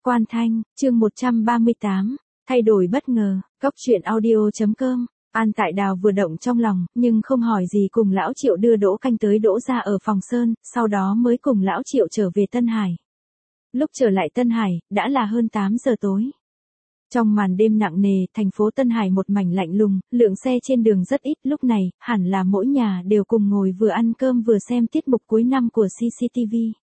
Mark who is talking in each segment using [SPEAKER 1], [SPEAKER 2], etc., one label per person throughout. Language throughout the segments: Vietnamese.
[SPEAKER 1] Quan Thanh, chương 138, thay đổi bất ngờ, Cóc truyện audio.com. An Tại Đào vừa động trong lòng, nhưng không hỏi gì cùng lão Triệu đưa Đỗ Canh tới đỗ ra ở phòng Sơn, sau đó mới cùng lão Triệu trở về Tân Hải. Lúc trở lại Tân Hải, đã là hơn 8 giờ tối. Trong màn đêm nặng nề, thành phố Tân Hải một mảnh lạnh lùng, lượng xe trên đường rất ít, lúc này, hẳn là mỗi nhà đều cùng ngồi vừa ăn cơm vừa xem tiết mục cuối năm của CCTV.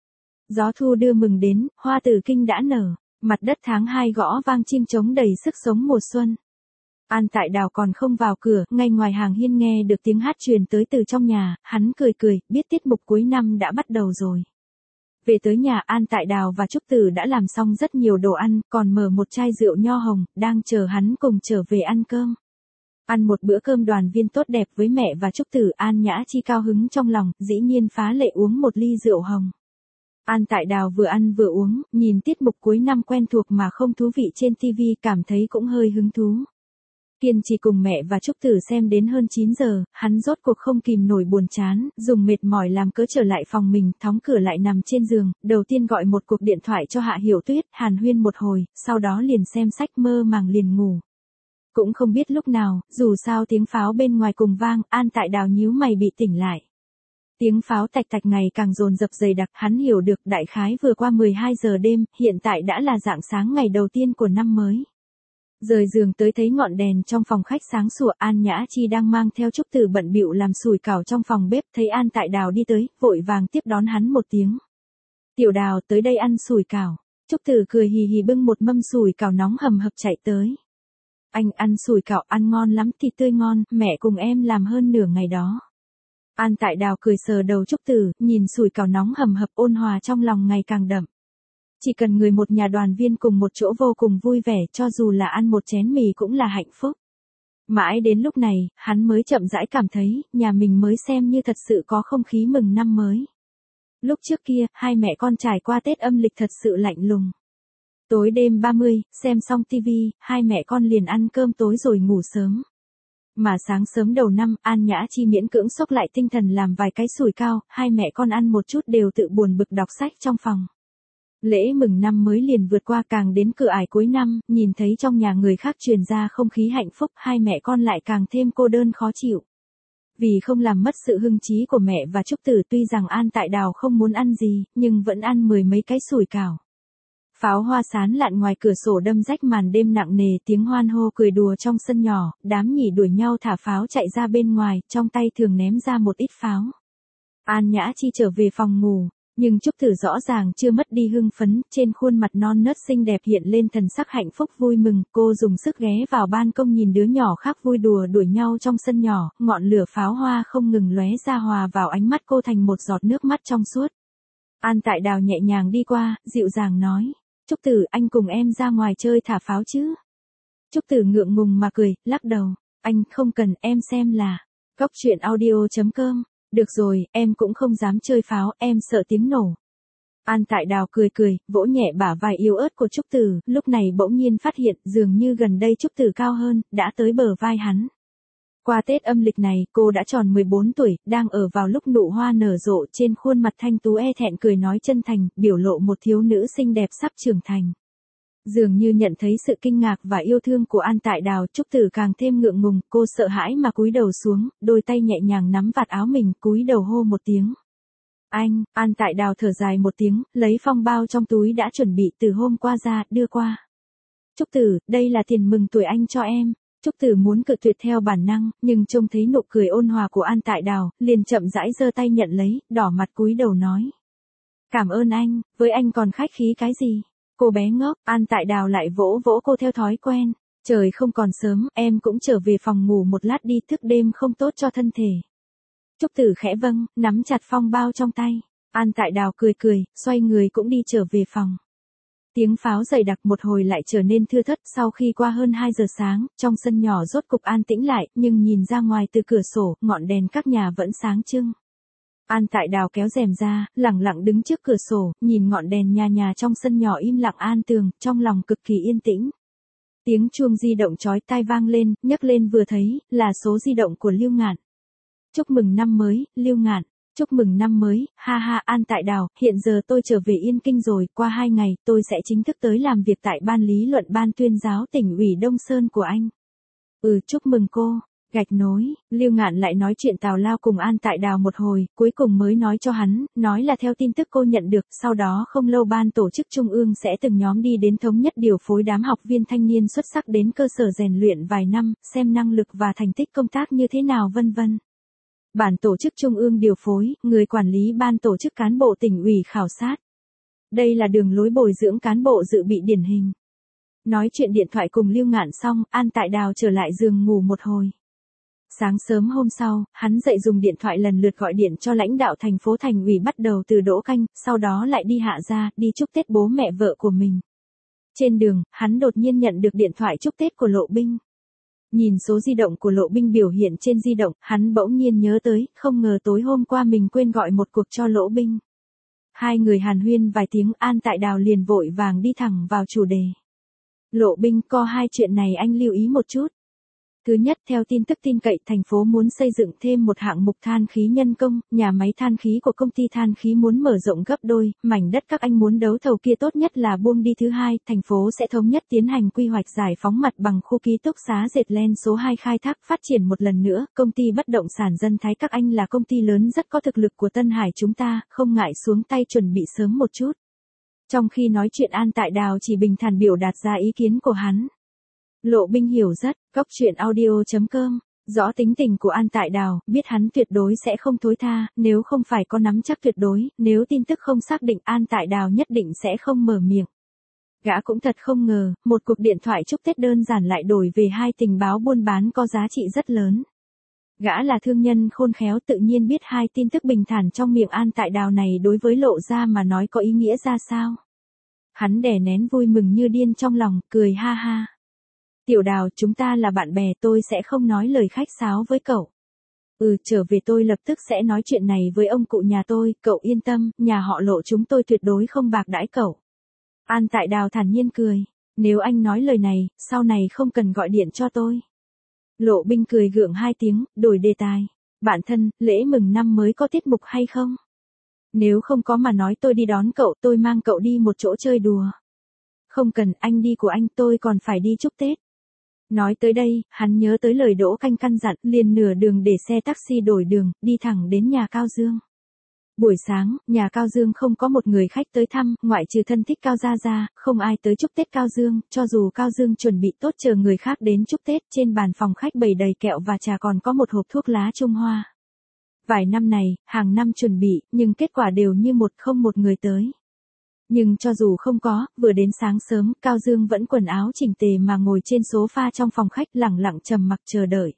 [SPEAKER 1] Gió thu đưa mừng đến, hoa tử kinh đã nở, mặt đất tháng 2 gõ vang chim trống đầy sức sống mùa xuân. An Tại Đào còn không vào cửa, ngay ngoài hàng hiên nghe được tiếng hát truyền tới từ trong nhà, hắn cười cười, biết tiết mục cuối năm đã bắt đầu rồi. Về tới nhà, An Tại Đào và Trúc Tử đã làm xong rất nhiều đồ ăn, còn mở một chai rượu nho hồng, đang chờ hắn cùng trở về ăn cơm. Ăn một bữa cơm đoàn viên tốt đẹp với mẹ và Trúc Tử, An Nhã Chi cao hứng trong lòng, dĩ nhiên phá lệ uống một ly rượu hồng. An Tại Đào vừa ăn vừa uống, nhìn tiết mục cuối năm quen thuộc mà không thú vị trên TV, cảm thấy cũng hơi hứng thú. Kiên trì cùng mẹ và Trúc Tử xem đến hơn 9 giờ, hắn rốt cuộc không kìm nổi buồn chán, dùng mệt mỏi làm cớ trở lại phòng mình, thóng cửa lại nằm trên giường, đầu tiên gọi một cuộc điện thoại cho Hạ Hiểu Tuyết, hàn huyên một hồi, sau đó liền xem sách mơ màng liền ngủ. Cũng không biết lúc nào, dù sao tiếng pháo bên ngoài cùng vang, An Tại Đào nhíu mày bị tỉnh lại. Tiếng pháo tạch tạch ngày càng dồn dập dày đặc, hắn hiểu được đại khái vừa qua 12 giờ đêm, hiện tại đã là rạng sáng ngày đầu tiên của năm mới. Rời giường tới thấy ngọn đèn trong phòng khách sáng sủa, An Nhã Chi đang mang theo Trúc Tử bận bịu làm sủi cảo trong phòng bếp, thấy An Tại Đào đi tới, vội vàng tiếp đón hắn một tiếng. Tiểu Đào tới đây ăn sủi cảo. Trúc Tử cười hì hì bưng một mâm sủi cảo nóng hầm hập chạy tới. Anh ăn sủi cảo ăn ngon lắm, thịt tươi ngon, mẹ cùng em làm hơn nửa ngày đó. An Tại Đào cười sờ đầu Trúc Tử, nhìn sủi cảo nóng hầm hập ôn hòa trong lòng ngày càng đậm. Chỉ cần người một nhà đoàn viên cùng một chỗ vô cùng vui vẻ, cho dù là ăn một chén mì cũng là hạnh phúc. Mãi đến lúc này, hắn mới chậm rãi cảm thấy, nhà mình mới xem như thật sự có không khí mừng năm mới. Lúc trước kia, hai mẹ con trải qua Tết âm lịch thật sự lạnh lùng. Tối đêm 30, xem xong TV, hai mẹ con liền ăn cơm tối rồi ngủ sớm. Mà sáng sớm đầu năm, An Nhã Chi miễn cưỡng xốc lại tinh thần làm vài cái sủi cao, hai mẹ con ăn một chút đều tự buồn bực đọc sách trong phòng. Lễ mừng năm mới liền vượt qua, càng đến cửa ải cuối năm, nhìn thấy trong nhà người khác truyền ra không khí hạnh phúc, hai mẹ con lại càng thêm cô đơn khó chịu. Vì không làm mất sự hưng trí của mẹ và Trúc Tử, tuy rằng An Tại Đào không muốn ăn gì, nhưng vẫn ăn 10 mấy cái sủi cảo. Pháo hoa sán lạn ngoài cửa sổ đâm rách màn đêm nặng nề, tiếng hoan hô cười đùa trong sân nhỏ, đám nhỉ đuổi nhau thả pháo chạy ra bên ngoài, trong tay thường ném ra một ít pháo. An Nhã Chi trở về phòng ngủ. Nhưng Trúc Tử rõ ràng chưa mất đi hưng phấn, trên khuôn mặt non nớt xinh đẹp hiện lên thần sắc hạnh phúc vui mừng, cô dùng sức ghé vào ban công nhìn đứa nhỏ khác vui đùa đuổi nhau trong sân nhỏ, ngọn lửa pháo hoa không ngừng lóe ra hòa vào ánh mắt cô thành một giọt nước mắt trong suốt. An Tại Đào nhẹ nhàng đi qua, dịu dàng nói, Trúc Tử, anh cùng em ra ngoài chơi thả pháo chứ? Trúc Tử ngượng ngùng mà cười, lắc đầu, anh không cần, em xem là, Cóc truyện audio.com. Được rồi, em cũng không dám chơi pháo, em sợ tiếng nổ. An Tại Đào cười cười, vỗ nhẹ bả vai yếu ớt của Trúc Tử, lúc này bỗng nhiên phát hiện, dường như gần đây Trúc Tử cao hơn, đã tới bờ vai hắn. Qua Tết âm lịch này, cô đã tròn 14 tuổi, đang ở vào lúc nụ hoa nở rộ, trên khuôn mặt thanh tú e thẹn cười nói chân thành, biểu lộ một thiếu nữ xinh đẹp sắp trưởng thành. Dường như nhận thấy sự kinh ngạc và yêu thương của An Tại Đào, Trúc Tử càng thêm ngượng ngùng, cô sợ hãi mà cúi đầu xuống, đôi tay nhẹ nhàng nắm vạt áo mình, cúi đầu hô một tiếng. Anh, An Tại Đào thở dài một tiếng, lấy phong bao trong túi đã chuẩn bị từ hôm qua ra, đưa qua. Trúc Tử, đây là tiền mừng tuổi anh cho em. Trúc Tử muốn cự tuyệt theo bản năng, nhưng trông thấy nụ cười ôn hòa của An Tại Đào, liền chậm rãi giơ tay nhận lấy, đỏ mặt cúi đầu nói. Cảm ơn anh, với anh còn khách khí cái gì? Cô bé ngốc, An Tại Đào lại vỗ vỗ cô theo thói quen. Trời không còn sớm, em cũng trở về phòng ngủ một lát đi, thức đêm không tốt cho thân thể. Trúc Tử khẽ vâng, nắm chặt phong bao trong tay. An Tại Đào cười cười, xoay người cũng đi trở về phòng. Tiếng pháo dày đặc một hồi lại trở nên thưa thớt, sau khi qua hơn 2 giờ sáng, trong sân nhỏ rốt cục an tĩnh lại, nhưng nhìn ra ngoài từ cửa sổ, ngọn đèn các nhà vẫn sáng trưng. An Tại Đào kéo rèm ra, lẳng lặng đứng trước cửa sổ, nhìn ngọn đèn nhà nhà trong sân nhỏ im lặng an tường, trong lòng cực kỳ yên tĩnh. Tiếng chuông di động chói tai vang lên, nhấc lên vừa thấy, là số di động của Lưu Ngạn. Chúc mừng năm mới, Lưu Ngạn. Chúc mừng năm mới, ha ha. An Tại Đào, hiện giờ tôi trở về Yên Kinh rồi, qua 2 ngày, tôi sẽ chính thức tới làm việc tại ban lý luận ban tuyên giáo tỉnh ủy Đông Sơn của anh. Chúc mừng cô. Gạch nối, Lưu Ngạn lại nói chuyện tào lao cùng An Tại Đào một hồi, cuối cùng mới nói cho hắn, nói là theo tin tức cô nhận được, sau đó không lâu ban tổ chức trung ương sẽ từng nhóm đi đến thống nhất điều phối đám học viên thanh niên xuất sắc đến cơ sở rèn luyện vài năm, xem năng lực và thành tích công tác như thế nào vân vân. Bản tổ chức trung ương điều phối, người quản lý ban tổ chức cán bộ tỉnh ủy khảo sát. Đây là đường lối bồi dưỡng cán bộ dự bị điển hình. Nói chuyện điện thoại cùng Lưu Ngạn xong, An Tại Đào trở lại giường ngủ một hồi. Sáng sớm hôm sau, hắn dậy dùng điện thoại lần lượt gọi điện cho lãnh đạo thành phố thành ủy bắt đầu từ Đỗ Canh, sau đó lại đi Hạ Gia, đi chúc Tết bố mẹ vợ của mình. Trên đường, hắn đột nhiên nhận được điện thoại chúc Tết của Lộ Binh. Nhìn số di động của Lộ Binh biểu hiện trên di động, hắn bỗng nhiên nhớ tới, không ngờ tối hôm qua mình quên gọi một cuộc cho Lộ Binh. Hai người hàn huyên vài tiếng, An Tại Đào liền vội vàng đi thẳng vào chủ đề. Lộ Binh, có hai chuyện này anh lưu ý một chút. Thứ nhất, theo tin tức tin cậy, thành phố muốn xây dựng thêm một hạng mục than khí nhân công, nhà máy than khí của công ty than khí muốn mở rộng gấp đôi, mảnh đất các anh muốn đấu thầu kia tốt nhất là buông đi. Thứ hai, thành phố sẽ thống nhất tiến hành quy hoạch giải phóng mặt bằng khu ký túc xá Dệt Len số 2 khai thác phát triển một lần nữa, công ty bất động sản Dân Thái các anh là công ty lớn rất có thực lực của Tân Hải chúng ta, không ngại xuống tay chuẩn bị sớm một chút. Trong khi nói chuyện, An Tại Đào chỉ bình thản biểu đạt ra ý kiến của hắn. Lộ Binh hiểu rất, Cóc Truyện Audio.com, rõ tính tình của An Tại Đào, biết hắn tuyệt đối sẽ không thối tha, nếu không phải có nắm chắc tuyệt đối, nếu tin tức không xác định An Tại Đào nhất định sẽ không mở miệng. Gã cũng thật không ngờ, một cuộc điện thoại chúc Tết đơn giản lại đổi về hai tình báo buôn bán có giá trị rất lớn. Gã là thương nhân khôn khéo tự nhiên biết hai tin tức bình thản trong miệng An Tại Đào này đối với Lộ gia mà nói có ý nghĩa ra sao. Hắn đè nén vui mừng như điên trong lòng, cười ha ha. Tiểu Đào, chúng ta là bạn bè, tôi sẽ không nói lời khách sáo với cậu. Trở về tôi lập tức sẽ nói chuyện này với ông cụ nhà tôi, cậu yên tâm, nhà họ Lộ chúng tôi tuyệt đối không bạc đãi cậu. An Tại Đào thản nhiên cười, nếu anh nói lời này, sau này không cần gọi điện cho tôi. Lộ Binh cười gượng hai tiếng, đổi đề tài. Bạn thân, lễ mừng năm mới có tiết mục hay không? Nếu không có mà nói tôi đi đón cậu, tôi mang cậu đi một chỗ chơi đùa. Không cần, anh đi của anh, tôi còn phải đi chúc Tết. Nói tới đây, hắn nhớ tới lời Đỗ Canh căn dặn, liền nửa đường để xe taxi đổi đường, đi thẳng đến nhà Cao Dương. Buổi sáng, nhà Cao Dương không có một người khách tới thăm, ngoại trừ thân thích Cao Gia ra, không ai tới chúc Tết Cao Dương, cho dù Cao Dương chuẩn bị tốt chờ người khác đến chúc Tết, trên bàn phòng khách bày đầy kẹo và trà còn có một hộp thuốc lá Trung Hoa. Vài năm này, hàng năm chuẩn bị, nhưng kết quả đều như không một người tới. Nhưng cho dù không có, vừa đến sáng sớm, Cao Dương vẫn quần áo chỉnh tề mà ngồi trên sofa trong phòng khách lẳng lặng trầm mặc chờ đợi.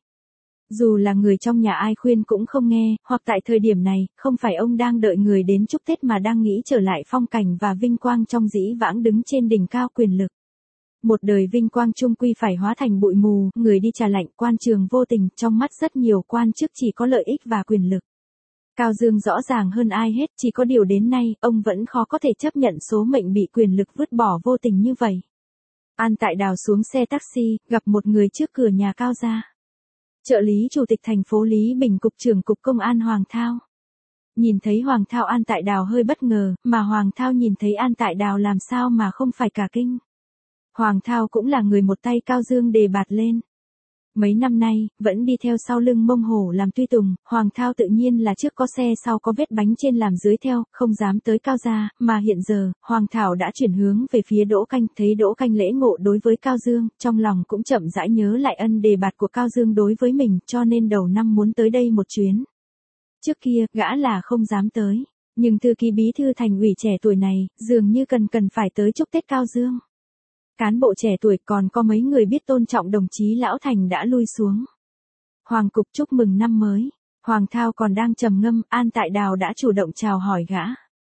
[SPEAKER 1] Dù là người trong nhà ai khuyên cũng không nghe, hoặc tại thời điểm này, không phải ông đang đợi người đến chúc Tết mà đang nghĩ trở lại phong cảnh và vinh quang trong dĩ vãng đứng trên đỉnh cao quyền lực. Một đời vinh quang chung quy phải hóa thành bụi mù, người đi trà lạnh, quan trường vô tình, trong mắt rất nhiều quan chức chỉ có lợi ích và quyền lực. Cao Dương rõ ràng hơn ai hết, chỉ có điều đến nay, ông vẫn khó có thể chấp nhận số mệnh bị quyền lực vứt bỏ vô tình như vậy. An Tại Đào xuống xe taxi, gặp một người trước cửa nhà Cao gia. Trợ lý chủ tịch thành phố Lý Bình, cục trưởng cục công an Hoàng Thao. Nhìn thấy Hoàng Thao, An Tại Đào hơi bất ngờ, mà Hoàng Thao nhìn thấy An Tại Đào làm sao mà không phải cả kinh. Hoàng Thao cũng là người một tay Cao Dương đề bạt lên. Mấy năm nay, vẫn đi theo sau lưng Mông Hổ làm tùy tùng, Hoàng Thao tự nhiên là trước có xe sau có vết bánh trên làm dưới theo, không dám tới Cao gia, mà hiện giờ, Hoàng Thảo đã chuyển hướng về phía Đỗ Canh, thấy Đỗ Canh lễ ngộ đối với Cao Dương, trong lòng cũng chậm rãi nhớ lại ân đề bạt của Cao Dương đối với mình, cho nên đầu năm muốn tới đây một chuyến. Trước kia, gã là không dám tới, nhưng thư ký bí thư thành ủy trẻ tuổi này, dường như cần phải tới chúc Tết Cao Dương. Cán bộ trẻ tuổi còn có mấy người biết tôn trọng đồng chí lão thành đã lui xuống. Hoàng cục chúc mừng năm mới. Hoàng Thao còn đang trầm ngâm, An Tại Đào đã chủ động chào hỏi gã.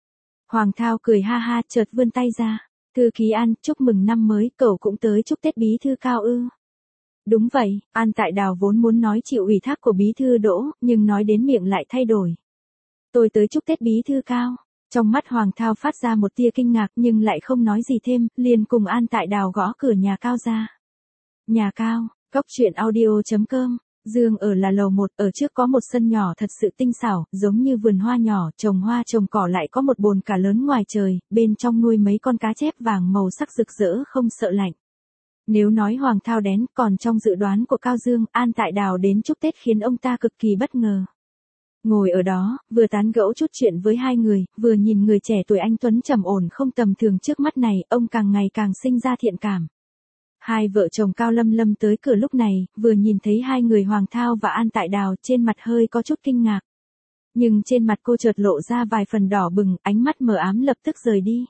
[SPEAKER 1] Hoàng Thao cười ha ha, chợt vươn tay ra. Thư ký An, chúc mừng năm mới, cậu cũng tới chúc Tết bí thư Cao ư? Đúng vậy, An Tại Đào vốn muốn nói chịu ủy thác của bí thư Đỗ, nhưng nói đến miệng lại thay đổi. Tôi tới chúc Tết bí thư Cao. Trong mắt Hoàng Thao phát ra một tia kinh ngạc nhưng lại không nói gì thêm, liền cùng An Tại Đào gõ cửa nhà Cao ra. Nhà Cao, Cóc Truyện Audio.com, Dương ở là lầu 1, ở trước có một sân nhỏ thật sự tinh xảo, giống như vườn hoa nhỏ, trồng hoa trồng cỏ, lại có một bồn cả lớn ngoài trời, bên trong nuôi mấy con cá chép vàng màu sắc rực rỡ không sợ lạnh. Nếu nói Hoàng Thao đén, còn trong dự đoán của Cao Dương, An Tại Đào đến chúc Tết khiến ông ta cực kỳ bất ngờ. Ngồi ở đó, vừa tán gẫu chút chuyện với hai người, vừa nhìn người trẻ tuổi anh tuấn trầm ổn không tầm thường trước mắt này, ông càng ngày càng sinh ra thiện cảm. Hai vợ chồng Cao Lâm Lâm tới cửa lúc này, vừa nhìn thấy hai người Hoàng Thao và An Tại Đào, trên mặt hơi có chút kinh ngạc. Nhưng trên mặt cô chợt lộ ra vài phần đỏ bừng, ánh mắt mờ ám lập tức rời đi.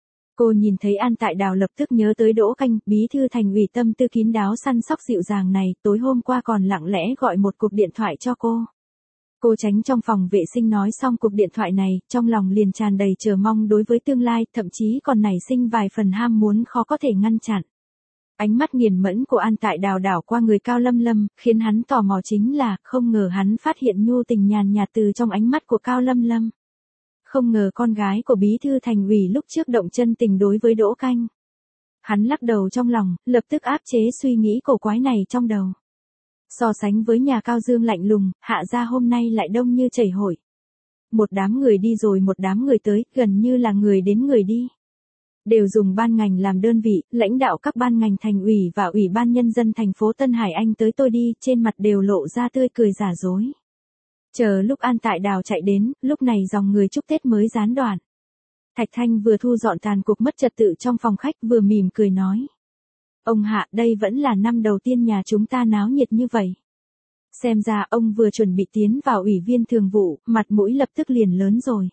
[SPEAKER 1] Cô nhìn thấy An Tại Đào lập tức nhớ tới Đỗ Canh, bí thư thành ủy tâm tư kín đáo săn sóc dịu dàng này, tối hôm qua còn lặng lẽ gọi một cuộc điện thoại cho cô. Cô tránh trong phòng vệ sinh nói xong cuộc điện thoại này, trong lòng liền tràn đầy chờ mong đối với tương lai, thậm chí còn nảy sinh vài phần ham muốn khó có thể ngăn chặn. Ánh mắt nghiền mẫn của An Tại Đào đảo qua người Cao Lâm Lâm, khiến hắn tò mò chính là, không ngờ hắn phát hiện nhu tình nhàn nhạt từ trong ánh mắt của Cao Lâm Lâm. Không ngờ con gái của bí thư thành ủy lúc trước động chân tình đối với Đỗ Canh. Hắn lắc đầu trong lòng, lập tức áp chế suy nghĩ cổ quái này trong đầu. So sánh với nhà Cao Dương lạnh lùng, Hạ gia hôm nay lại đông như chảy hội. Một đám người đi rồi một đám người tới, gần như là người đến người đi. Đều dùng ban ngành làm đơn vị, lãnh đạo các ban ngành thành ủy và ủy ban nhân dân thành phố Tân Hải Anh tới tôi đi, trên mặt đều lộ ra tươi cười giả dối. Chờ lúc An Tại Đào chạy đến, lúc này dòng người chúc Tết mới gián đoạn. Thạch Thanh vừa thu dọn tàn cuộc mất trật tự trong phòng khách vừa mỉm cười nói. Ông Hạ, đây vẫn là năm đầu tiên nhà chúng ta náo nhiệt như vậy. Xem ra ông vừa chuẩn bị tiến vào ủy viên thường vụ, mặt mũi lập tức liền lớn rồi.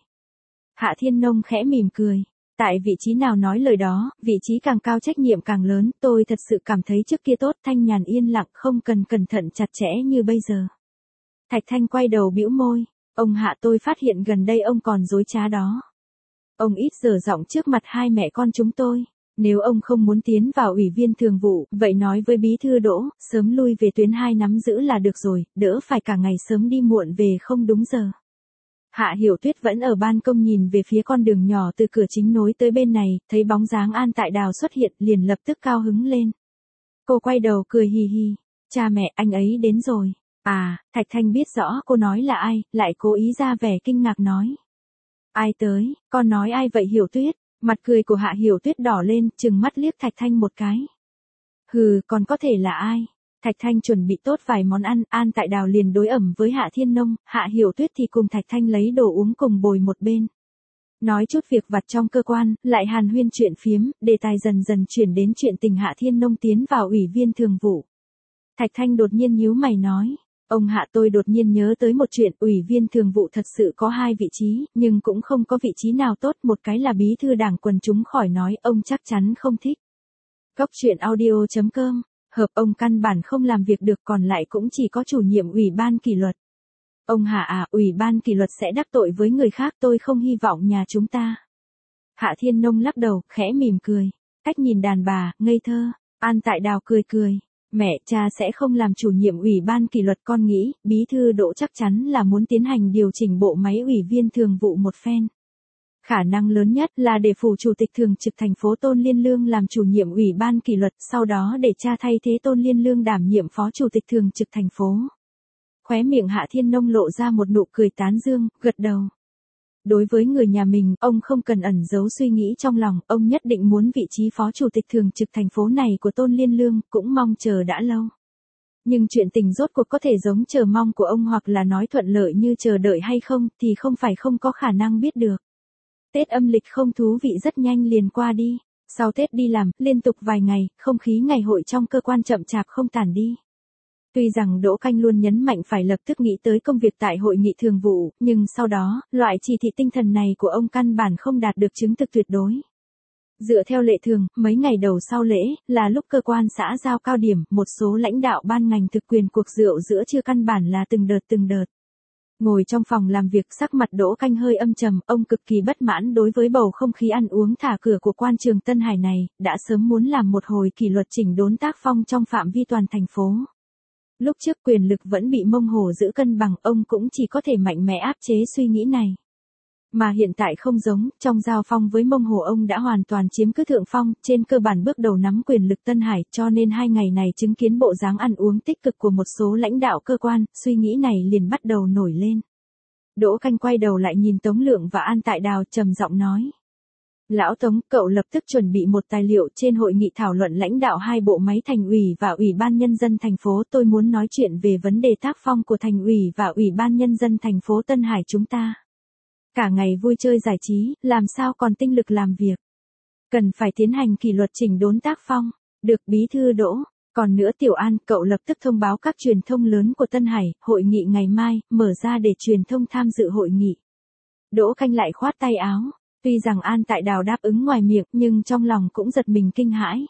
[SPEAKER 1] Hạ Thiên Nông khẽ mỉm cười. Tại vị trí nào nói lời đó, vị trí càng cao trách nhiệm càng lớn, tôi thật sự cảm thấy trước kia tốt, thanh nhàn yên lặng, không cần cẩn thận chặt chẽ như bây giờ. Thạch Thanh quay đầu bĩu môi, ông Hạ, tôi phát hiện gần đây ông còn dối trá đó. Ông ít dở giọng trước mặt hai mẹ con chúng tôi, nếu ông không muốn tiến vào ủy viên thường vụ, vậy nói với bí thư Đỗ, sớm lui về tuyến 2 nắm giữ là được rồi, đỡ phải cả ngày sớm đi muộn về không đúng giờ. Hạ Hiểu Tuyết vẫn ở ban công nhìn về phía con đường nhỏ từ cửa chính nối tới bên này, thấy bóng dáng An Tại Đào xuất hiện liền lập tức cao hứng lên. Cô quay đầu cười hì hì, cha mẹ, anh ấy đến rồi. À, Thạch Thanh biết rõ cô nói là ai, lại cố ý ra vẻ kinh ngạc nói. Ai tới, con nói ai vậy Hiểu Tuyết? Mặt cười của Hạ Hiểu Tuyết đỏ lên, trừng mắt liếc Thạch Thanh một cái. Hừ, còn có thể là ai? Thạch Thanh chuẩn bị tốt vài món ăn, An Tại Đào liền đối ẩm với Hạ Thiên Nông, Hạ Hiểu Tuyết thì cùng Thạch Thanh lấy đồ uống cùng bồi một bên. Nói chút việc vặt trong cơ quan, lại hàn huyên chuyện phiếm, đề tài dần dần chuyển đến chuyện tình Hạ Thiên Nông tiến vào ủy viên thường vụ. Thạch Thanh đột nhiên nhíu mày nói, ông Hạ, tôi đột nhiên nhớ tới một chuyện, ủy viên thường vụ thật sự có 2 vị trí, nhưng cũng không có vị trí nào tốt, một cái là bí thư đảng quần chúng, khỏi nói, ông chắc chắn không thích. Cóc truyện audio.com, hợp ông căn bản không làm việc được, còn lại cũng chỉ có chủ nhiệm ủy ban kỷ luật. Ông Hạ à, ủy ban kỷ luật sẽ đắc tội với người khác, tôi không hy vọng nhà chúng ta. Hạ Thiên Nông lắc đầu, khẽ mỉm cười, cách nhìn đàn bà, ngây thơ. An Tại Đào cười cười. Mẹ, cha sẽ không làm chủ nhiệm ủy ban kỷ luật, con nghĩ, bí thư Đỗ chắc chắn là muốn tiến hành điều chỉnh bộ máy ủy viên thường vụ một phen. Khả năng lớn nhất là để phủ chủ tịch thường trực thành phố Tôn Liên Lương làm chủ nhiệm ủy ban kỷ luật, sau đó để cha thay thế Tôn Liên Lương đảm nhiệm phó chủ tịch thường trực thành phố. Khóe miệng Hạ Thiên Nông lộ ra một nụ cười tán dương, gật đầu. Đối với người nhà mình, ông không cần ẩn giấu suy nghĩ trong lòng, ông nhất định muốn vị trí phó chủ tịch thường trực thành phố này của Tôn Liên Lương, cũng mong chờ đã lâu. Nhưng chuyện tình rốt cuộc có thể giống chờ mong của ông hoặc là nói thuận lợi như chờ đợi hay không, thì không phải không có khả năng biết được. Tết âm lịch không thú vị rất nhanh liền qua đi. Sau Tết đi làm, liên tục vài ngày, không khí ngày hội trong cơ quan chậm chạp không tản đi. Tuy rằng Đỗ Canh luôn nhấn mạnh phải lập tức nghĩ tới công việc tại hội nghị thường vụ, nhưng sau đó, loại chỉ thị tinh thần này của ông căn bản không đạt được chứng thực tuyệt đối. Dựa theo lệ thường, mấy ngày đầu sau lễ, là lúc cơ quan xã giao cao điểm, một số lãnh đạo ban ngành thực quyền cuộc rượu giữa trưa căn bản là từng đợt. Ngồi trong phòng làm việc, sắc mặt Đỗ Canh hơi âm trầm, ông cực kỳ bất mãn đối với bầu không khí ăn uống thả cửa của quan trường Tân Hải này, đã sớm muốn làm một hồi kỷ luật chỉnh đốn tác phong trong phạm vi toàn thành phố. Lúc trước quyền lực vẫn bị mông hổ giữ cân bằng, ông cũng chỉ có thể mạnh mẽ áp chế suy nghĩ này. Mà hiện tại không giống, trong giao phong với Mông Hồ ông đã hoàn toàn chiếm cứ thượng phong, trên cơ bản bước đầu nắm quyền lực Tân Hải, cho nên 2 ngày này chứng kiến bộ dáng ăn uống tích cực của một số lãnh đạo cơ quan, suy nghĩ này liền bắt đầu nổi lên. Đỗ Canh quay đầu lại nhìn Tống Lượng và An Tại Đào trầm giọng nói. Lão Tống, cậu lập tức chuẩn bị một tài liệu trên hội nghị thảo luận lãnh đạo 2 bộ máy thành ủy và ủy ban nhân dân thành phố. Tôi muốn nói chuyện về vấn đề tác phong của thành ủy và ủy ban nhân dân thành phố Tân Hải chúng ta. Cả ngày vui chơi giải trí, làm sao còn tinh lực làm việc. Cần phải tiến hành kỷ luật chỉnh đốn tác phong. Được bí thư Đỗ. Còn nữa Tiểu An, cậu lập tức thông báo các truyền thông lớn của Tân Hải, hội nghị ngày mai, mở ra để truyền thông tham dự hội nghị. Đỗ Canh lại khoát tay áo. Tuy rằng An Tại Đào đáp ứng ngoài miệng nhưng trong lòng cũng giật mình kinh hãi.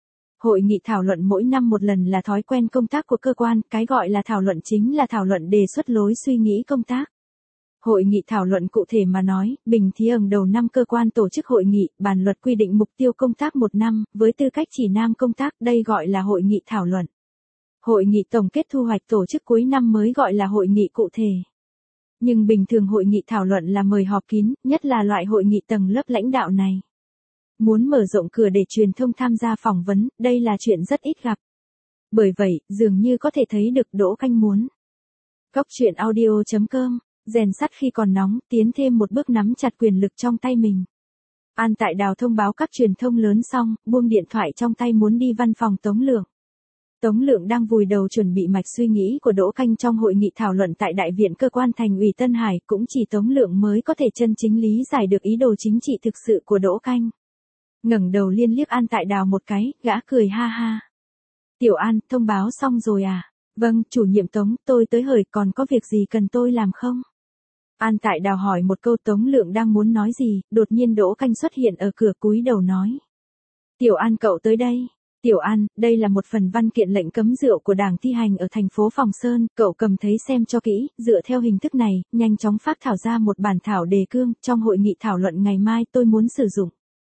[SPEAKER 1] Hội nghị thảo luận mỗi năm một lần là thói quen công tác của cơ quan, cái gọi là thảo luận chính là thảo luận đề xuất lối suy nghĩ công tác. Hội nghị thảo luận cụ thể mà nói, bình thường đầu năm cơ quan tổ chức hội nghị, bàn luật quy định mục tiêu công tác một năm, với tư cách chỉ nam công tác, đây gọi là hội nghị thảo luận. Hội nghị tổng kết thu hoạch tổ chức cuối năm mới gọi là hội nghị cụ thể. Nhưng bình thường hội nghị thảo luận là mời họp kín, nhất là loại hội nghị tầng lớp lãnh đạo này. Muốn mở rộng cửa để truyền thông tham gia phỏng vấn, đây là chuyện rất ít gặp. Bởi vậy, dường như có thể thấy được Đỗ Canh muốn. Cóc truyện audio.com, rèn sắt khi còn nóng, tiến thêm một bước nắm chặt quyền lực trong tay mình. An Tại Đào thông báo các truyền thông lớn xong, buông điện thoại trong tay muốn đi văn phòng Tống Lượng. Tống Lượng đang vùi đầu chuẩn bị mạch suy nghĩ của Đỗ Canh trong hội nghị thảo luận tại Đại viện cơ quan thành ủy Tân Hải, cũng chỉ Tống Lượng mới có thể chân chính lý giải được ý đồ chính trị thực sự của Đỗ Canh. Ngẩng đầu liên liếc An Tại Đào một cái, gã cười ha ha. Tiểu An, thông báo xong rồi à? Vâng, chủ nhiệm Tống, tôi tới hời, còn có việc gì cần tôi làm không? An Tại Đào hỏi một câu. Tống Lượng đang muốn nói gì, đột nhiên Đỗ Canh xuất hiện ở cửa cúi đầu nói. Tiểu An cậu tới đây. Tiểu An, đây là một phần văn kiện lệnh cấm rượu của Đảng thi hành ở thành phố Phòng Sơn, cậu cầm thấy xem cho kỹ, dựa theo hình thức này, nhanh chóng phác thảo ra một bản thảo đề cương, trong hội nghị thảo luận ngày mai tôi muốn sử dụng.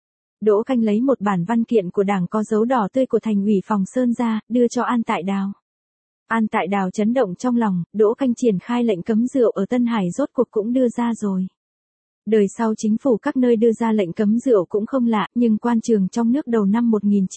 [SPEAKER 1] Đỗ Canh lấy một bản văn kiện của Đảng có dấu đỏ tươi của thành ủy Phòng Sơn ra, đưa cho An Tại Đào. An Tại Đào chấn động trong lòng, Đỗ Canh triển khai lệnh cấm rượu ở Tân Hải rốt cuộc cũng đưa ra rồi. Đời sau chính phủ các nơi đưa ra lệnh cấm rượu cũng không lạ, nhưng quan trường trong nước đầu năm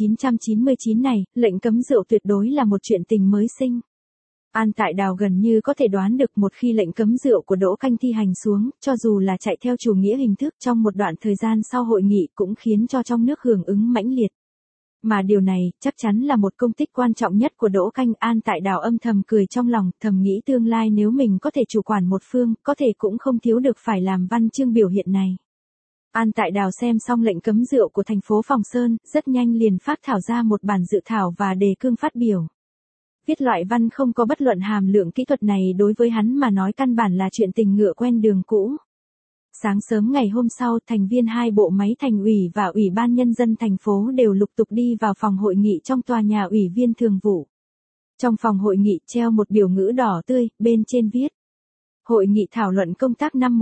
[SPEAKER 1] 1999 này, lệnh cấm rượu tuyệt đối là một chuyện tình mới sinh. An Tại Đào gần như có thể đoán được một khi lệnh cấm rượu của Đỗ Canh thi hành xuống, cho dù là chạy theo chủ nghĩa hình thức trong một đoạn thời gian sau hội nghị cũng khiến cho trong nước hưởng ứng mãnh liệt. Mà điều này, chắc chắn là một công tích quan trọng nhất của Đỗ Canh. An Tại Đào âm thầm cười trong lòng, thầm nghĩ tương lai nếu mình có thể chủ quản một phương, có thể cũng không thiếu được phải làm văn chương biểu hiện này. An Tại Đào xem xong lệnh cấm rượu của thành phố Phòng Sơn, rất nhanh liền phác thảo ra một bản dự thảo và đề cương phát biểu. Viết loại văn không có bất luận hàm lượng kỹ thuật này đối với hắn mà nói căn bản là chuyện tình ngựa quen đường cũ. Sáng sớm ngày hôm sau, thành viên 2 bộ máy thành ủy và ủy ban nhân dân thành phố đều lục tục đi vào phòng hội nghị trong tòa nhà ủy viên thường vụ. Trong phòng hội nghị treo một biểu ngữ đỏ tươi, bên trên viết. Hội nghị thảo luận công tác năm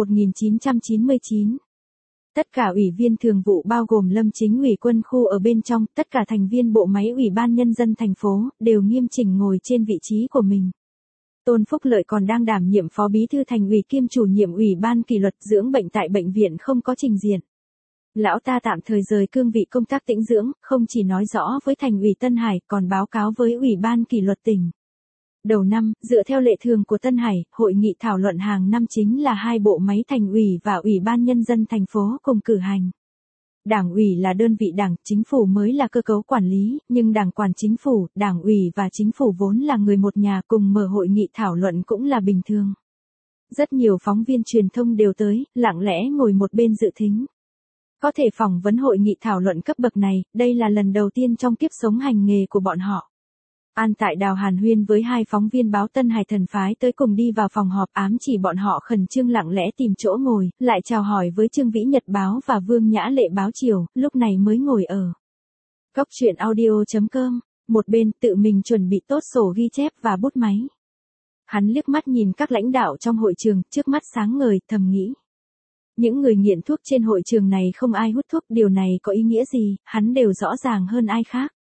[SPEAKER 1] 1999. Tất cả ủy viên thường vụ bao gồm Lâm Chính ủy quân khu ở bên trong, tất cả thành viên bộ máy ủy ban nhân dân thành phố, đều nghiêm chỉnh ngồi trên vị trí của mình. Tôn Phúc Lợi còn đang đảm nhiệm phó bí thư thành ủy kiêm chủ nhiệm ủy ban kỷ luật dưỡng bệnh tại bệnh viện không có trình diện. Lão ta tạm thời rời cương vị công tác tĩnh dưỡng, không chỉ nói rõ với thành ủy Tân Hải, còn báo cáo với ủy ban kỷ luật tỉnh. Đầu năm, dựa theo lệ thường của Tân Hải, hội nghị thảo luận hàng năm chính là 2 bộ máy thành ủy và ủy ban nhân dân thành phố cùng cử hành. Đảng ủy là đơn vị đảng, chính phủ mới là cơ cấu quản lý, nhưng đảng quản chính phủ, đảng ủy và chính phủ vốn là người một nhà, cùng mở hội nghị thảo luận cũng là bình thường. Rất nhiều phóng viên truyền thông đều tới, lặng lẽ ngồi một bên dự thính. Có thể phỏng vấn hội nghị thảo luận cấp bậc này, đây là lần đầu tiên trong kiếp sống hành nghề của bọn họ. An Tại Đào hàn huyên với 2 phóng viên báo Tân Hải thần phái tới cùng đi vào phòng họp, ám chỉ bọn họ khẩn trương lặng lẽ tìm chỗ ngồi, lại chào hỏi với Trương Vĩ Nhật báo và Vương Nhã Lệ báo Chiều, lúc này mới ngồi ở Cóc truyện audio.com, một bên tự mình chuẩn bị tốt sổ ghi chép và bút máy. Hắn liếc mắt nhìn các lãnh đạo trong hội trường, trước mắt sáng ngời, thầm nghĩ. Những người nghiện thuốc trên hội trường này không ai hút thuốc, điều này có ý nghĩa gì, hắn đều rõ ràng hơn ai khác.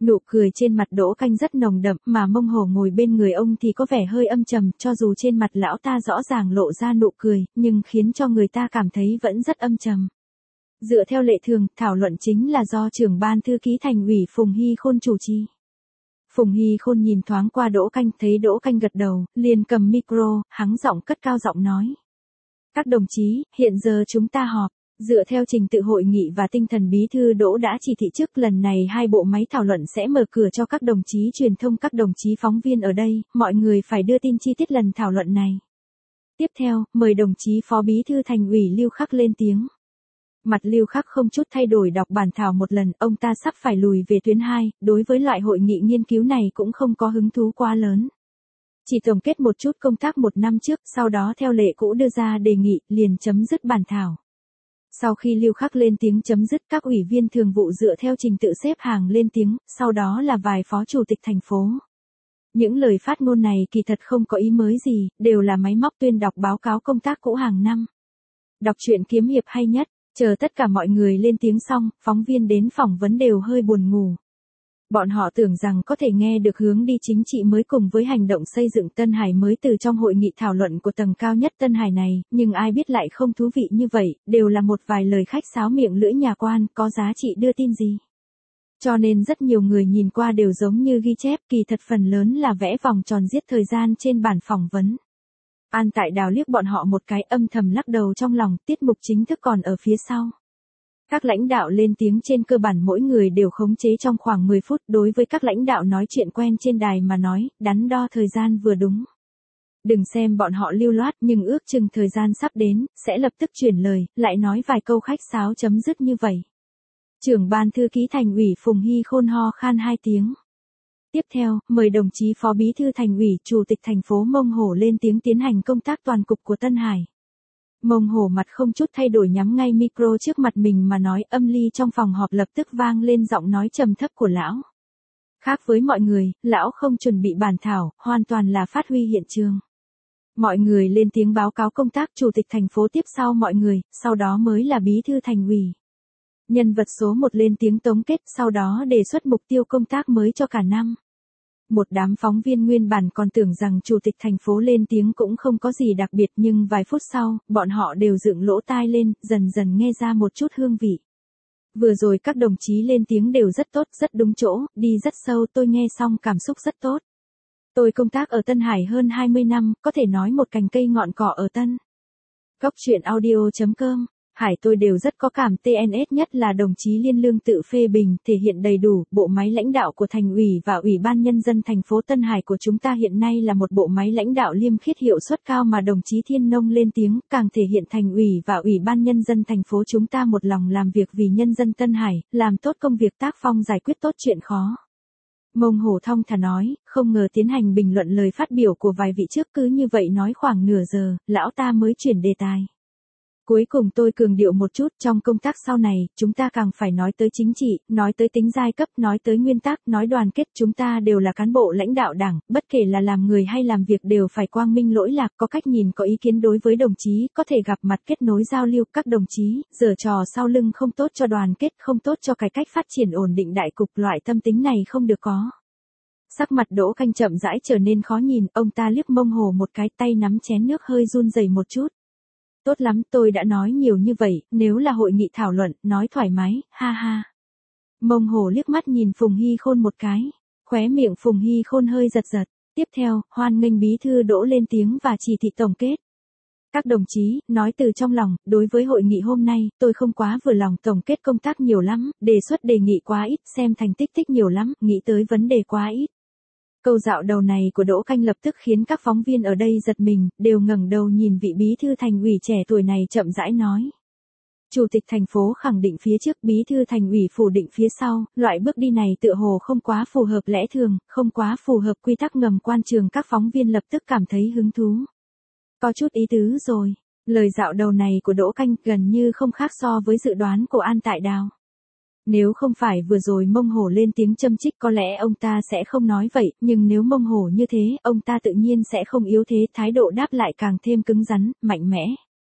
[SPEAKER 1] Nụ cười trên mặt Đỗ Canh rất nồng đậm, mà Mông Hổ ngồi bên người ông thì có vẻ hơi âm trầm, cho dù trên mặt lão ta rõ ràng lộ ra nụ cười, nhưng khiến cho người ta cảm thấy vẫn rất âm trầm. Dựa theo lệ thường, thảo luận chính là do trưởng ban thư ký thành ủy Phùng Hy Khôn chủ trì. Phùng Hy Khôn nhìn thoáng qua Đỗ Canh, thấy Đỗ Canh gật đầu, liền cầm micro, hắng giọng cất cao giọng nói. Các đồng chí, hiện giờ chúng ta họp. Dựa theo trình tự hội nghị và tinh thần bí thư Đỗ đã chỉ thị trước, lần này hai bộ máy thảo luận sẽ mở cửa cho các đồng chí truyền thông, các đồng chí phóng viên ở đây, mọi người phải đưa tin chi tiết lần thảo luận này. Tiếp theo, mời đồng chí Phó Bí thư Thành ủy Lưu Khắc lên tiếng. Mặt Lưu Khắc không chút thay đổi đọc bản thảo một lần, ông ta sắp phải lùi về tuyến 2, đối với loại hội nghị nghiên cứu này cũng không có hứng thú quá lớn. Chỉ tổng kết một chút công tác một năm trước, sau đó theo lệ cũ đưa ra đề nghị, liền chấm dứt bản thảo. Sau khi Lưu Khắc lên tiếng chấm dứt, các ủy viên thường vụ dựa theo trình tự xếp hàng lên tiếng, sau đó là vài phó chủ tịch thành phố. Những lời phát ngôn này kỳ thật không có ý mới gì, đều là máy móc tuyên đọc báo cáo công tác cũ hàng năm. Đọc truyện kiếm hiệp hay nhất, chờ tất cả mọi người lên tiếng xong, phóng viên đến phỏng vấn đều hơi buồn ngủ. Bọn họ tưởng rằng có thể nghe được hướng đi chính trị mới cùng với hành động xây dựng Tân Hải mới từ trong hội nghị thảo luận của tầng cao nhất Tân Hải này, nhưng ai biết lại không thú vị như vậy, đều là một vài lời khách sáo miệng lưỡi nhà quan, có giá trị đưa tin gì. Cho nên rất nhiều người nhìn qua đều giống như ghi chép, kỳ thật phần lớn là vẽ vòng tròn giết thời gian trên bản phỏng vấn. An Tại Đào liếc bọn họ một cái, âm thầm lắc đầu trong lòng, tiết mục chính thức còn ở phía sau. Các lãnh đạo lên tiếng trên cơ bản mỗi người đều khống chế trong khoảng 10 phút, đối với các lãnh đạo nói chuyện quen trên đài mà nói, đắn đo thời gian vừa đúng. Đừng xem bọn họ lưu loát, nhưng ước chừng thời gian sắp đến, sẽ lập tức chuyển lời, lại nói vài câu khách sáo chấm dứt như vậy. Trưởng ban thư ký thành ủy Phùng Hy Khôn ho khan 2 tiếng. Tiếp theo, mời đồng chí Phó Bí thư Thành ủy, Chủ tịch thành phố Mông Hổ lên tiếng tiến hành công tác toàn cục của Tân Hải. Mông Hổ mặt không chút thay đổi nhắm ngay micro trước mặt mình mà nói, âm ly trong phòng họp lập tức vang lên giọng nói trầm thấp của lão. Khác với mọi người, lão không chuẩn bị bản thảo, hoàn toàn là phát huy hiện trường. Mọi người lên tiếng báo cáo công tác, Chủ tịch thành phố tiếp sau mọi người, sau đó mới là Bí thư Thành ủy. Nhân vật số 1 lên tiếng tổng kết, sau đó đề xuất mục tiêu công tác mới cho cả năm. Một đám phóng viên nguyên bản còn tưởng rằng chủ tịch thành phố lên tiếng cũng không có gì đặc biệt, nhưng vài phút sau, bọn họ đều dựng lỗ tai lên, dần dần nghe ra một chút hương vị. Vừa rồi các đồng chí lên tiếng đều rất tốt, rất đúng chỗ, đi rất sâu, tôi nghe xong cảm xúc rất tốt. Tôi công tác ở Tân Hải hơn 20 năm, có thể nói một cành cây ngọn cỏ ở Tân. Góc truyện audio.com Hải tôi đều rất có cảm, TNS nhất là đồng chí Liên Lương tự phê bình, thể hiện đầy đủ, bộ máy lãnh đạo của thành ủy và ủy ban nhân dân thành phố Tân Hải của chúng ta hiện nay là một bộ máy lãnh đạo liêm khiết hiệu suất cao, mà đồng chí Thiên Nông lên tiếng, càng thể hiện thành ủy và ủy ban nhân dân thành phố chúng ta một lòng làm việc vì nhân dân Tân Hải, làm tốt công việc tác phong, giải quyết tốt chuyện khó. Mông Hổ thong thả nói, không ngờ tiến hành bình luận lời phát biểu của vài vị trước cứ như vậy nói khoảng nửa giờ, lão ta mới chuyển đề tài. Cuối cùng tôi cường điệu một chút, trong công tác sau này, chúng ta càng phải nói tới chính trị, nói tới tính giai cấp, nói tới nguyên tắc, nói đoàn kết, chúng ta đều là cán bộ lãnh đạo đảng, bất kể là làm người hay làm việc đều phải quang minh lỗi lạc, có cách nhìn, có ý kiến đối với đồng chí, có thể gặp mặt kết nối giao lưu, các đồng chí, giở trò sau lưng không tốt cho đoàn kết, không tốt cho cải cách phát triển ổn định đại cục, loại tâm tính này không được có. Sắc mặt Đỗ Canh chậm rãi trở nên khó nhìn, ông ta liếc Mông Hổ một cái, tay nắm chén nước hơi run rẩy một chút. Tốt lắm, tôi đã nói nhiều như vậy, nếu là hội nghị thảo luận, nói thoải mái, ha ha. Mông Hổ liếc mắt nhìn Phùng Hy Khôn một cái, khóe miệng Phùng Hy Khôn hơi giật giật. Tiếp theo, hoan nghênh bí thư Đỗ lên tiếng và chỉ thị tổng kết. Các đồng chí, nói từ trong lòng, đối với hội nghị hôm nay, tôi không quá vừa lòng, tổng kết công tác nhiều lắm, đề xuất đề nghị quá ít, xem thành tích thích nhiều lắm, nghĩ tới vấn đề quá ít. Câu dạo đầu này của Đỗ Canh lập tức khiến các phóng viên ở đây giật mình, đều ngẩng đầu nhìn vị bí thư thành ủy trẻ tuổi này chậm rãi nói. Chủ tịch thành phố khẳng định phía trước, bí thư thành ủy phủ định phía sau, loại bước đi này tựa hồ không quá phù hợp lẽ thường, không quá phù hợp quy tắc ngầm quan trường, các phóng viên lập tức cảm thấy hứng thú. Có chút ý tứ rồi, lời dạo đầu này của Đỗ Canh gần như không khác so với dự đoán của An Tại Đào. Nếu không phải vừa rồi Mông Hổ lên tiếng châm chích có lẽ ông ta sẽ không nói vậy, nhưng nếu Mông Hổ như thế, ông ta tự nhiên sẽ không yếu thế, thái độ đáp lại càng thêm cứng rắn, mạnh mẽ.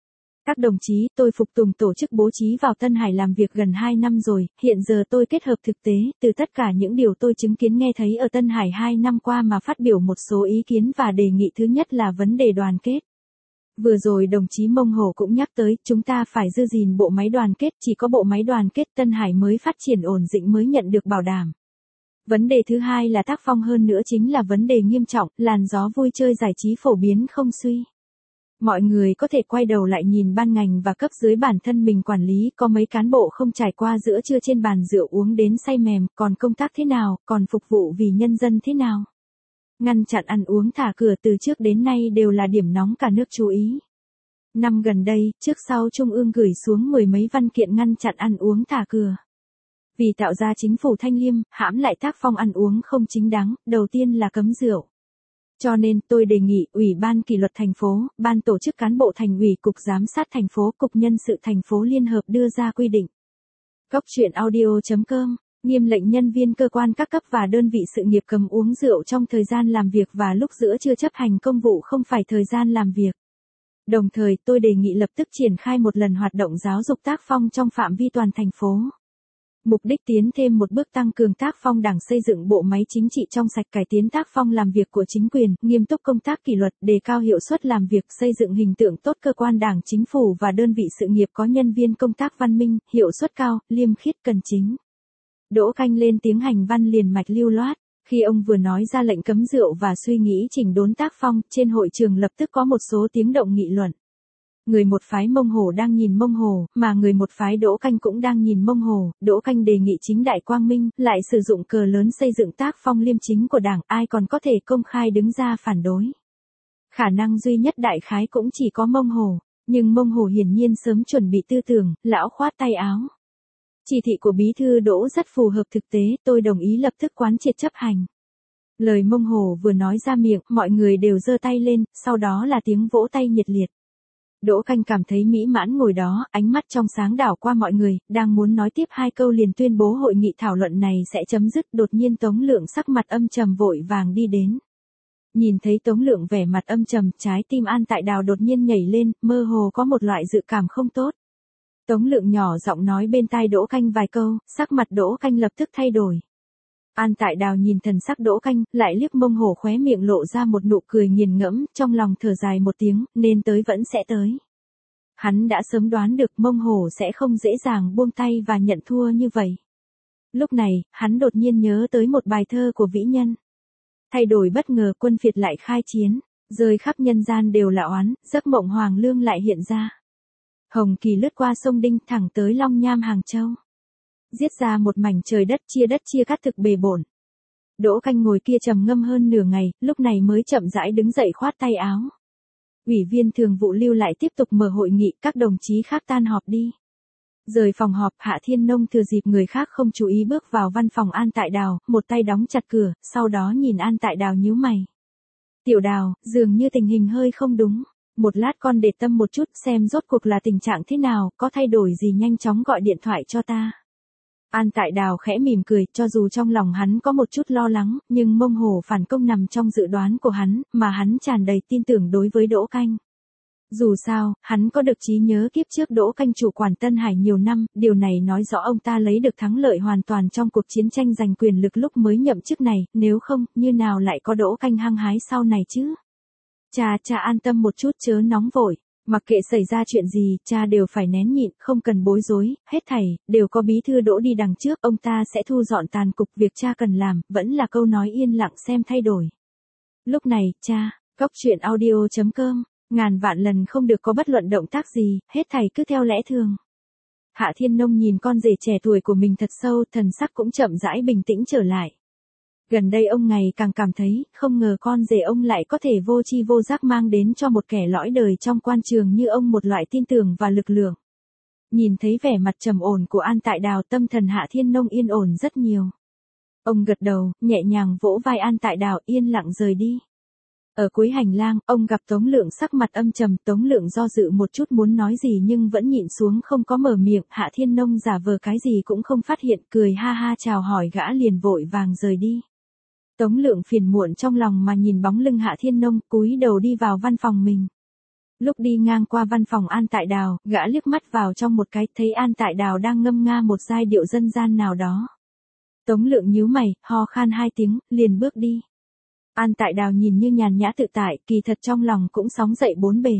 [SPEAKER 1] Các đồng chí, tôi phục tùng tổ chức bố trí vào Tân Hải làm việc gần 2 năm rồi, hiện giờ tôi kết hợp thực tế, từ tất cả những điều tôi chứng kiến nghe thấy ở Tân Hải 2 năm qua mà phát biểu một số ý kiến và đề nghị. Thứ nhất là vấn đề đoàn kết. Vừa rồi đồng chí Mông Hồ cũng nhắc tới, chúng ta phải giữ gìn bộ máy đoàn kết, chỉ có bộ máy đoàn kết Tân Hải mới phát triển ổn định mới nhận được bảo đảm. Vấn đề thứ hai là tác phong, hơn nữa chính là vấn đề nghiêm trọng, làn gió vui chơi giải trí phổ biến không suy. Mọi người có thể quay đầu lại nhìn ban ngành và cấp dưới bản thân mình quản lý, có mấy cán bộ không trải qua giữa trưa trên bàn rượu uống đến say mềm, còn công tác thế nào, còn phục vụ vì nhân dân thế nào. Ngăn chặn ăn uống thả cửa từ trước đến nay đều là điểm nóng cả nước chú ý. Năm gần đây, trước sau Trung ương gửi xuống 10 mấy văn kiện ngăn chặn ăn uống thả cửa. Vì tạo ra chính phủ thanh liêm, hãm lại tác phong ăn uống không chính đáng, đầu tiên là cấm rượu. Cho nên, tôi đề nghị Ủy ban Kỷ luật thành phố, Ban tổ chức cán bộ thành ủy, Cục Giám sát thành phố, Cục Nhân sự thành phố liên hợp đưa ra quy định. Cốc truyện audio.com nghiêm lệnh nhân viên cơ quan các cấp và đơn vị sự nghiệp cấm uống rượu trong thời gian làm việc và lúc giữa trưa chấp hành công vụ không phải thời gian làm việc. Đồng thời, tôi đề nghị lập tức triển khai một lần hoạt động giáo dục tác phong trong phạm vi toàn thành phố. Mục đích tiến thêm một bước tăng cường tác phong đảng, xây dựng bộ máy chính trị trong sạch, cải tiến tác phong làm việc của chính quyền, nghiêm túc công tác kỷ luật, đề cao hiệu suất làm việc, xây dựng hình tượng tốt cơ quan đảng, chính phủ và đơn vị sự nghiệp có nhân viên công tác văn minh, hiệu suất cao, liêm khiết, cần chính. Đỗ Canh lên tiếng hành văn liền mạch lưu loát. Khi ông vừa nói ra lệnh cấm rượu và suy nghĩ chỉnh đốn tác phong, trên hội trường lập tức có một số tiếng động nghị luận. Người một phái Mông Hồ đang nhìn Mông Hồ, mà người một phái Đỗ Canh cũng đang nhìn Mông Hồ. Đỗ Canh đề nghị chính đại quang minh, lại sử dụng cờ lớn xây dựng tác phong liêm chính của đảng, ai còn có thể công khai đứng ra phản đối. Khả năng duy nhất đại khái cũng chỉ có Mông Hồ, nhưng Mông Hồ hiển nhiên sớm chuẩn bị tư tưởng, lão khoát tay áo. Chỉ thị của bí thư Đỗ rất phù hợp thực tế, tôi đồng ý lập tức quán triệt chấp hành. Lời Mông Hồ vừa nói ra miệng, mọi người đều giơ tay lên, sau đó là tiếng vỗ tay nhiệt liệt. Đỗ Canh cảm thấy mỹ mãn ngồi đó, ánh mắt trong sáng đảo qua mọi người, đang muốn nói tiếp 2 câu liền tuyên bố hội nghị thảo luận này sẽ chấm dứt, đột nhiên Tống Lượng sắc mặt âm trầm vội vàng đi đến. Nhìn thấy Tống Lượng vẻ mặt âm trầm, trái tim An Tại Đào đột nhiên nhảy lên, mơ hồ có một loại dự cảm không tốt. Tống Lượng nhỏ giọng nói bên tai Đỗ Canh vài câu, sắc mặt Đỗ Canh lập tức thay đổi. An Tại Đào nhìn thần sắc Đỗ Canh, lại liếc Mông Hồ, khóe miệng lộ ra một nụ cười nghiền ngẫm, trong lòng thở dài một tiếng, nên tới vẫn sẽ tới. Hắn đã sớm đoán được Mông Hồ sẽ không dễ dàng buông tay và nhận thua như vậy. Lúc này, hắn đột nhiên nhớ tới một bài thơ của vĩ nhân. Thay đổi bất ngờ, quân phiệt lại khai chiến, rơi khắp nhân gian đều là oán, giấc mộng hoàng lương lại hiện ra. Hồng kỳ lướt qua sông Đinh thẳng tới Long Nham Hàng Châu. Giết ra một mảnh trời đất chia cắt thực bề bổn. Đỗ Canh ngồi kia trầm ngâm hơn nửa ngày, lúc này mới chậm rãi đứng dậy khoát tay áo. Ủy viên thường vụ lưu lại tiếp tục mở hội nghị, các đồng chí khác tan họp đi. Rời phòng họp, Hạ Thiên Nông thừa dịp người khác không chú ý bước vào văn phòng An Tại Đào, một tay đóng chặt cửa, sau đó nhìn An Tại Đào nhíu mày. Tiểu Đào, dường như tình hình hơi không đúng. Một lát con để tâm một chút xem rốt cuộc là tình trạng thế nào, có thay đổi gì nhanh chóng gọi điện thoại cho ta. An Tại Đào khẽ mỉm cười, cho dù trong lòng hắn có một chút lo lắng, nhưng Mông Hồ phản công nằm trong dự đoán của hắn, mà hắn tràn đầy tin tưởng đối với Đỗ Canh. Dù sao, hắn có được trí nhớ kiếp trước Đỗ Canh chủ quản Tân Hải nhiều năm, điều này nói rõ ông ta lấy được thắng lợi hoàn toàn trong cuộc chiến tranh giành quyền lực lúc mới nhậm chức này, nếu không, như nào lại có Đỗ Canh hăng hái sau này chứ? Cha an tâm một chút chớ nóng vội, mặc kệ xảy ra chuyện gì, cha đều phải nén nhịn, không cần bối rối, hết thảy, đều có bí thư Đỗ đi đằng trước, ông ta sẽ thu dọn tàn cục, việc cha cần làm, vẫn là câu nói yên lặng xem thay đổi. Lúc này, cha, Cốc truyện audio.com, ngàn vạn lần không được có bất luận động tác gì, hết thảy cứ theo lẽ thường. Hạ Thiên Nông nhìn con rể trẻ tuổi của mình thật sâu, thần sắc cũng chậm rãi bình tĩnh trở lại. Gần đây ông ngày càng cảm thấy, không ngờ con rể ông lại có thể vô tri vô giác mang đến cho một kẻ lõi đời trong quan trường như ông một loại tin tưởng và lực lượng. Nhìn thấy vẻ mặt trầm ổn của An Tại Đào, tâm thần Hạ Thiên Nông yên ổn rất nhiều. Ông gật đầu, nhẹ nhàng vỗ vai An Tại Đào, yên lặng rời đi. Ở cuối hành lang, ông gặp Tống Lượng sắc mặt âm trầm, Tống Lượng do dự một chút muốn nói gì nhưng vẫn nhịn xuống không có mở miệng, Hạ Thiên Nông giả vờ cái gì cũng không phát hiện, cười ha ha chào hỏi gã liền vội vàng rời đi. Tống Lượng phiền muộn trong lòng mà nhìn bóng lưng Hạ Thiên Nông, cúi đầu đi vào văn phòng mình. Lúc đi ngang qua văn phòng An Tại Đào, gã liếc mắt vào trong một cái, thấy An Tại Đào đang ngâm nga một giai điệu dân gian nào đó. Tống Lượng nhíu mày, ho khan 2 tiếng, liền bước đi. An Tại Đào nhìn như nhàn nhã tự tại, kỳ thật trong lòng cũng sóng dậy bốn bề.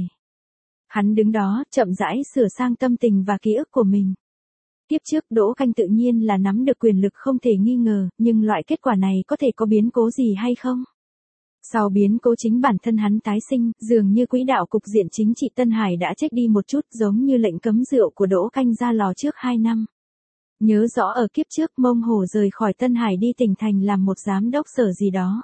[SPEAKER 1] Hắn đứng đó, chậm rãi sửa sang tâm tình và ký ức của mình. Tiếp trước Đỗ Canh tự nhiên là nắm được quyền lực không thể nghi ngờ, nhưng loại kết quả này có thể có biến cố gì hay không? Sau biến cố chính bản thân hắn tái sinh, dường như quỹ đạo cục diện chính trị Tân Hải đã chết đi một chút, giống như lệnh cấm rượu của Đỗ Canh ra lò trước 2 năm. Nhớ rõ ở kiếp trước Mông Hổ rời khỏi Tân Hải đi tỉnh thành làm một giám đốc sở gì đó.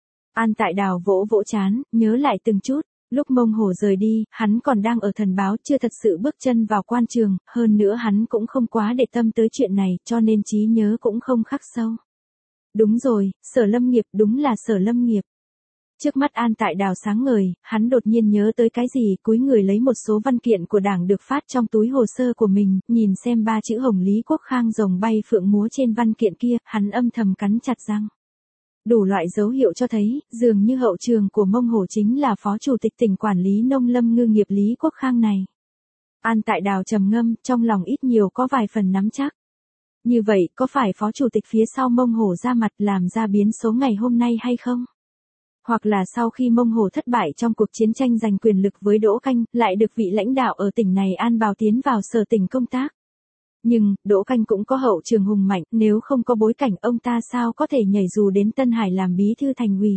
[SPEAKER 1] An Tại Đào vỗ vỗ trán, nhớ lại từng chút. Lúc Mông Hổ rời đi, hắn còn đang ở thần báo, chưa thật sự bước chân vào quan trường, hơn nữa hắn cũng không quá để tâm tới chuyện này, cho nên trí nhớ cũng không khắc sâu. Đúng rồi, Sở Lâm Nghiệp, đúng là Sở Lâm Nghiệp. Trước mắt An Tại Đào sáng ngời, hắn đột nhiên nhớ tới cái gì, cúi người lấy một số văn kiện của đảng được phát trong túi hồ sơ của mình, nhìn xem 3 chữ Hồng Lý Quốc Khang rồng bay phượng múa trên văn kiện kia, hắn âm thầm cắn chặt răng. Đủ loại dấu hiệu cho thấy, dường như hậu trường của Mông Hổ chính là phó chủ tịch tỉnh quản lý nông lâm ngư nghiệp Lý Quốc Khang này. An Tại Đào trầm ngâm, trong lòng ít nhiều có vài phần nắm chắc. Như vậy, có phải phó chủ tịch phía sau Mông Hổ ra mặt làm ra biến số ngày hôm nay hay không? Hoặc là sau khi Mông Hổ thất bại trong cuộc chiến tranh giành quyền lực với Đỗ Canh, lại được vị lãnh đạo ở tỉnh này an bào tiến vào sở tỉnh công tác. Nhưng, Đỗ Canh cũng có hậu trường hùng mạnh, nếu không có bối cảnh ông ta sao có thể nhảy dù đến Tân Hải làm bí thư thành ủy.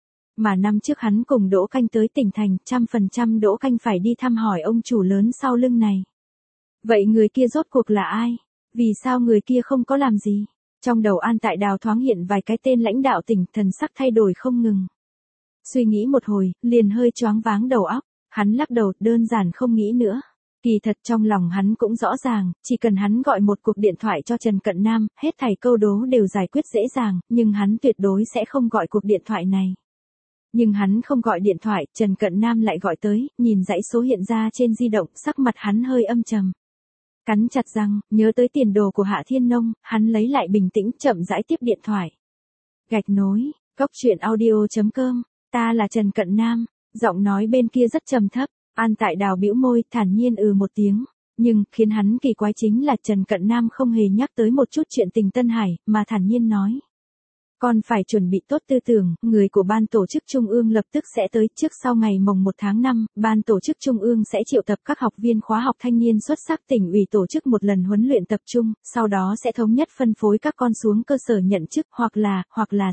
[SPEAKER 1] Mà năm trước hắn cùng Đỗ Canh tới tỉnh thành, 100% Đỗ Canh phải đi thăm hỏi ông chủ lớn sau lưng này. Vậy người kia rốt cuộc là ai? Vì sao người kia không có làm gì? Trong đầu An Tại Đào thoáng hiện vài cái tên lãnh đạo tỉnh, thần sắc thay đổi không ngừng. Suy nghĩ một hồi, liền hơi choáng váng đầu óc, hắn lắc đầu, đơn giản không nghĩ nữa. Kỳ thật trong lòng hắn cũng rõ ràng, chỉ cần hắn gọi một cuộc điện thoại cho Trần Cận Nam, hết thảy câu đố đều giải quyết dễ dàng, nhưng hắn tuyệt đối sẽ không gọi cuộc điện thoại này. Nhưng hắn không gọi điện thoại, Trần Cận Nam lại gọi tới, nhìn dãy số hiện ra trên di động, sắc mặt hắn hơi âm trầm. Cắn chặt răng, nhớ tới tiền đồ của Hạ Thiên Nông, hắn lấy lại bình tĩnh, chậm rãi tiếp điện thoại. Gạch nối, coctruyện.audio.com, ta là Trần Cận Nam, giọng nói bên kia rất trầm thấp. An Tại Đào bĩu môi, thản nhiên một tiếng, nhưng khiến hắn kỳ quái chính là Trần Cận Nam không hề nhắc tới một chút chuyện tình Tân Hải, mà thản nhiên nói: "Con phải chuẩn bị tốt tư tưởng, người của ban tổ chức trung ương lập tức sẽ tới, trước sau ngày mồng 1 tháng 5, ban tổ chức trung ương sẽ triệu tập các học viên khóa học thanh niên xuất sắc tỉnh ủy tổ chức một lần huấn luyện tập trung, sau đó sẽ thống nhất phân phối các con xuống cơ sở nhận chức, hoặc là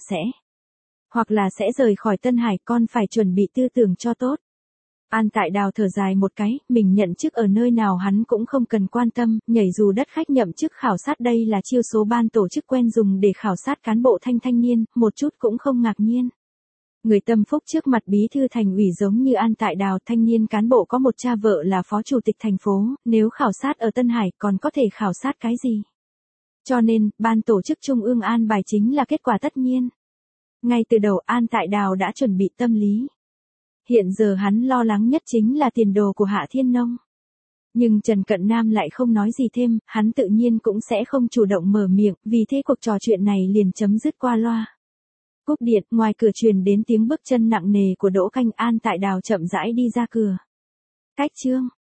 [SPEAKER 1] sẽ rời khỏi Tân Hải, con phải chuẩn bị tư tưởng cho tốt." An Tại Đào thở dài một cái, mình nhận chức ở nơi nào hắn cũng không cần quan tâm, nhảy dù đất khách nhậm chức khảo sát đây là chiêu số ban tổ chức quen dùng để khảo sát cán bộ thanh niên, một chút cũng không ngạc nhiên. Người tâm phúc trước mặt bí thư thành ủy giống như An Tại Đào, thanh niên cán bộ có một cha vợ là phó chủ tịch thành phố, nếu khảo sát ở Tân Hải còn có thể khảo sát cái gì? Cho nên, ban tổ chức trung ương an bài chính là kết quả tất nhiên. Ngay từ đầu An Tại Đào đã chuẩn bị tâm lý. Hiện giờ hắn lo lắng nhất chính là tiền đồ của Hạ Thiên Nông. Nhưng Trần Cận Nam lại không nói gì thêm, hắn tự nhiên cũng sẽ không chủ động mở miệng, vì thế cuộc trò chuyện này liền chấm dứt qua loa. Cúp điện, ngoài cửa truyền đến tiếng bước chân nặng nề của Đỗ Canh. An Tại Đào chậm rãi đi ra cửa. Cách chương.